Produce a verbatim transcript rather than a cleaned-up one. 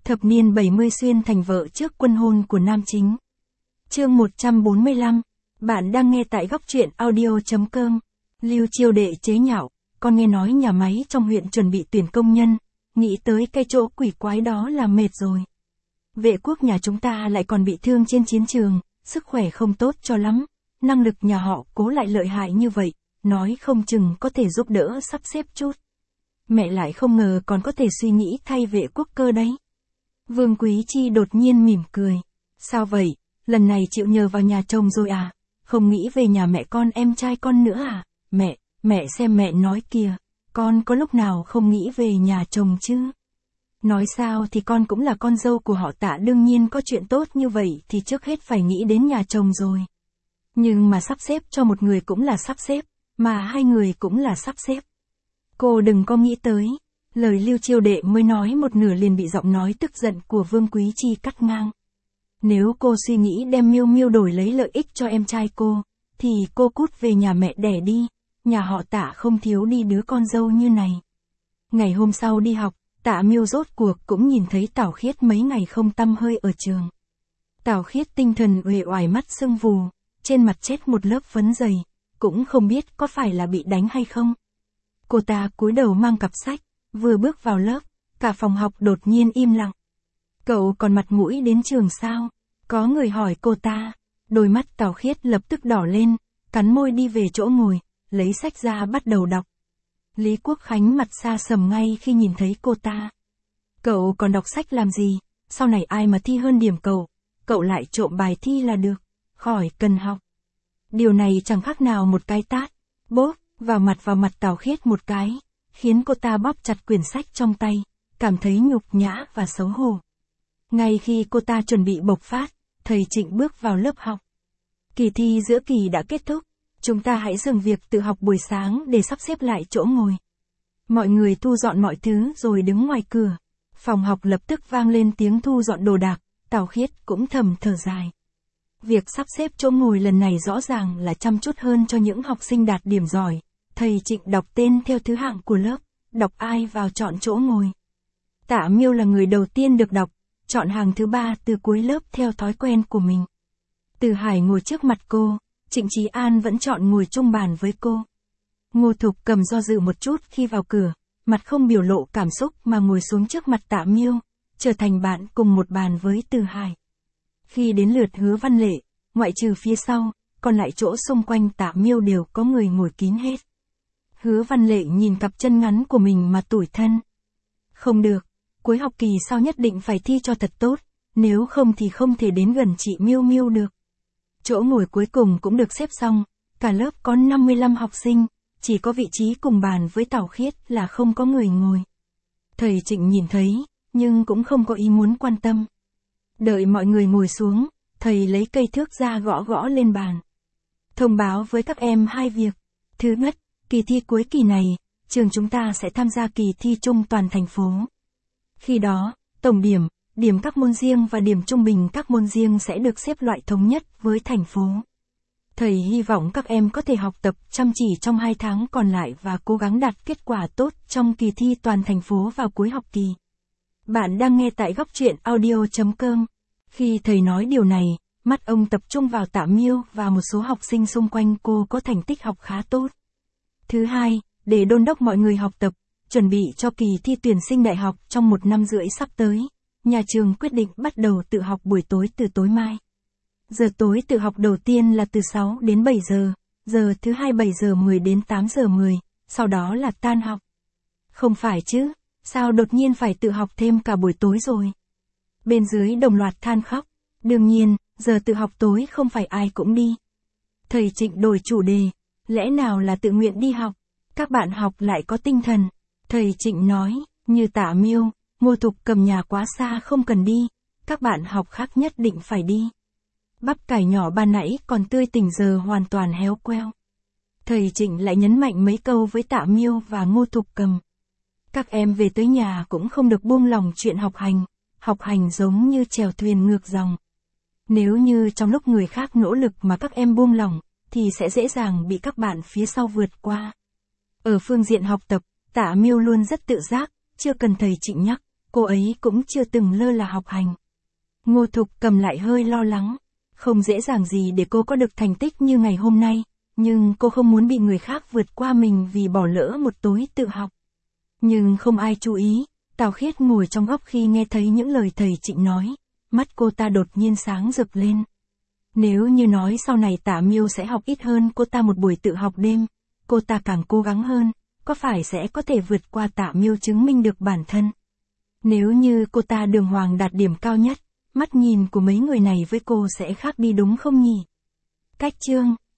Thập niên bảy mươi xuyên thành vợ trước quân hôn của nam chính. Chương một trăm bốn mươi lăm. Bạn đang nghe tại góc truyện audio chấm com. Lưu Chiêu Đệ chế nhạo, con nghe nói nhà máy trong huyện chuẩn bị tuyển công nhân, nghĩ tới cái chỗ quỷ quái đó là mệt rồi. Vệ quốc nhà chúng ta lại còn bị thương trên chiến trường, sức khỏe không tốt cho lắm, năng lực nhà họ Cố lại lợi hại như vậy, nói không chừng có thể giúp đỡ sắp xếp chút. Mẹ lại không ngờ còn có thể suy nghĩ thay Vệ quốc cơ đấy. Vương Quý Chi đột nhiên mỉm cười. Sao vậy, lần này chịu nhờ vào nhà chồng rồi à? Không nghĩ về nhà mẹ con em trai con nữa à? Mẹ, mẹ xem mẹ nói kìa, con có lúc nào không nghĩ về nhà chồng chứ? Nói sao thì con cũng là con dâu của họ Tạ, đương nhiên có chuyện tốt như vậy thì trước hết phải nghĩ đến nhà chồng rồi. Nhưng mà sắp xếp cho một người cũng là sắp xếp, mà hai người cũng là sắp xếp. Cô đừng có nghĩ tới. Lời Lưu Chiêu Đệ mới nói một nửa liền bị giọng nói tức giận của Vương Quý Chi cắt ngang. Nếu cô suy nghĩ đem Miêu Miêu đổi lấy lợi ích cho em trai cô, thì cô cút về nhà mẹ đẻ đi, nhà họ Tạ không thiếu đi đứa con dâu như này. Ngày hôm sau đi học, Tạ Miêu rốt cuộc cũng nhìn thấy Tào Khiết mấy ngày không tăm hơi ở trường. Tào Khiết tinh thần uể oải, mắt sưng vù, trên mặt chết một lớp phấn dày, cũng không biết có phải là bị đánh hay không. Cô ta cúi đầu mang cặp sách, vừa bước vào lớp, cả phòng học đột nhiên im lặng. Cậu còn mặt mũi đến trường sao? Có người hỏi cô ta. Đôi mắt Tào Khiết lập tức đỏ lên, cắn môi đi về chỗ ngồi, lấy sách ra bắt đầu đọc. Lý Quốc Khánh mặt xa sầm ngay khi nhìn thấy cô ta. Cậu còn đọc sách làm gì? Sau này ai mà thi hơn điểm cậu, cậu lại trộm bài thi là được, khỏi cần học. Điều này chẳng khác nào một cái tát, bốp, vào mặt vào mặt Tào Khiết một cái, khiến cô ta bóp chặt quyển sách trong tay, cảm thấy nhục nhã và xấu hổ. Ngay khi cô ta chuẩn bị bộc phát, thầy Trịnh bước vào lớp học. Kỳ thi giữa kỳ đã kết thúc, chúng ta hãy dừng việc tự học buổi sáng để sắp xếp lại chỗ ngồi. Mọi người thu dọn mọi thứ rồi đứng ngoài cửa. Phòng học lập tức vang lên tiếng thu dọn đồ đạc, Tào Khiết cũng thầm thở dài. Việc sắp xếp chỗ ngồi lần này rõ ràng là chăm chút hơn cho những học sinh đạt điểm giỏi. Thầy Trịnh đọc tên theo thứ hạng của lớp, đọc ai vào chọn chỗ ngồi. Tạ Miêu là người đầu tiên được đọc, chọn hàng thứ ba từ cuối lớp theo thói quen của mình. Từ Hải ngồi trước mặt cô, Trịnh Chí An vẫn chọn ngồi chung bàn với cô. Ngô Thục Cầm do dự một chút khi vào cửa, mặt không biểu lộ cảm xúc mà ngồi xuống trước mặt Tạ Miêu, trở thành bạn cùng một bàn với Từ Hải. Khi đến lượt Hứa Văn Lệ, ngoại trừ phía sau, còn lại chỗ xung quanh Tạ Miêu đều có người ngồi kín hết. Hứa Văn Lệ nhìn cặp chân ngắn của mình mà tủi thân. Không được, cuối học kỳ sau nhất định phải thi cho thật tốt, nếu không thì không thể đến gần chị Miêu Miêu được. Chỗ ngồi cuối cùng cũng được xếp xong, cả lớp có năm mươi lăm học sinh, chỉ có vị trí cùng bàn với Tào Khiết là không có người ngồi. Thầy Trịnh nhìn thấy, nhưng cũng không có ý muốn quan tâm. Đợi mọi người ngồi xuống, thầy lấy cây thước ra gõ gõ lên bàn. Thông báo với các em hai việc. Thứ nhất, kỳ thi cuối kỳ này, trường chúng ta sẽ tham gia kỳ thi chung toàn thành phố. Khi đó, tổng điểm, điểm các môn riêng và điểm trung bình các môn riêng sẽ được xếp loại thống nhất với thành phố. Thầy hy vọng các em có thể học tập chăm chỉ trong hai tháng còn lại và cố gắng đạt kết quả tốt trong kỳ thi toàn thành phố vào cuối học kỳ. Bạn đang nghe tại góc truyện audio chấm com. Khi thầy nói điều này, mắt ông tập trung vào Tạ Miêu và một số học sinh xung quanh cô có thành tích học khá tốt. Thứ hai, để đôn đốc mọi người học tập, chuẩn bị cho kỳ thi tuyển sinh đại học trong một năm rưỡi sắp tới, nhà trường quyết định bắt đầu tự học buổi tối từ tối mai. Giờ tối tự học đầu tiên là từ sáu đến bảy giờ, giờ thứ hai bảy giờ mười đến tám giờ mười, sau đó là tan học. Không phải chứ, sao đột nhiên phải tự học thêm cả buổi tối rồi? Bên dưới đồng loạt than khóc. Đương nhiên, giờ tự học tối không phải ai cũng đi. Thầy Trịnh đổi chủ đề, lẽ nào là tự nguyện đi học? Các bạn học lại có tinh thần. Thầy Trịnh nói, như Tạ Miêu, Ngô Thục Cầm nhà quá xa không cần đi, các bạn học khác nhất định phải đi. Bắp cải nhỏ ban nãy còn tươi tỉnh giờ hoàn toàn héo queo. Thầy Trịnh lại nhấn mạnh mấy câu với Tạ Miêu và Ngô Thục Cầm. Các em về tới nhà cũng không được buông lòng chuyện học hành, học hành giống như chèo thuyền ngược dòng. Nếu như trong lúc người khác nỗ lực mà các em buông lỏng, thì sẽ dễ dàng bị các bạn phía sau vượt qua. Ở phương diện học tập, Tạ Miêu luôn rất tự giác, chưa cần thầy Trịnh nhắc, cô ấy cũng chưa từng lơ là học hành. Ngô Thục Cầm lại hơi lo lắng. Không dễ dàng gì để cô có được thành tích như ngày hôm nay, nhưng cô không muốn bị người khác vượt qua mình vì bỏ lỡ một tối tự học. Nhưng không ai chú ý, Tào Khiết ngồi trong góc khi nghe thấy những lời thầy Trịnh nói, mắt cô ta đột nhiên sáng rực lên. Nếu như nói sau này Tạ Miêu sẽ học ít hơn cô ta một buổi tự học đêm, cô ta càng cố gắng hơn, có phải sẽ có thể vượt qua Tạ Miêu chứng minh được bản thân. Nếu như cô ta đường hoàng đạt điểm cao nhất, mắt nhìn của mấy người này với cô sẽ khác đi đúng không nhỉ? Cách chương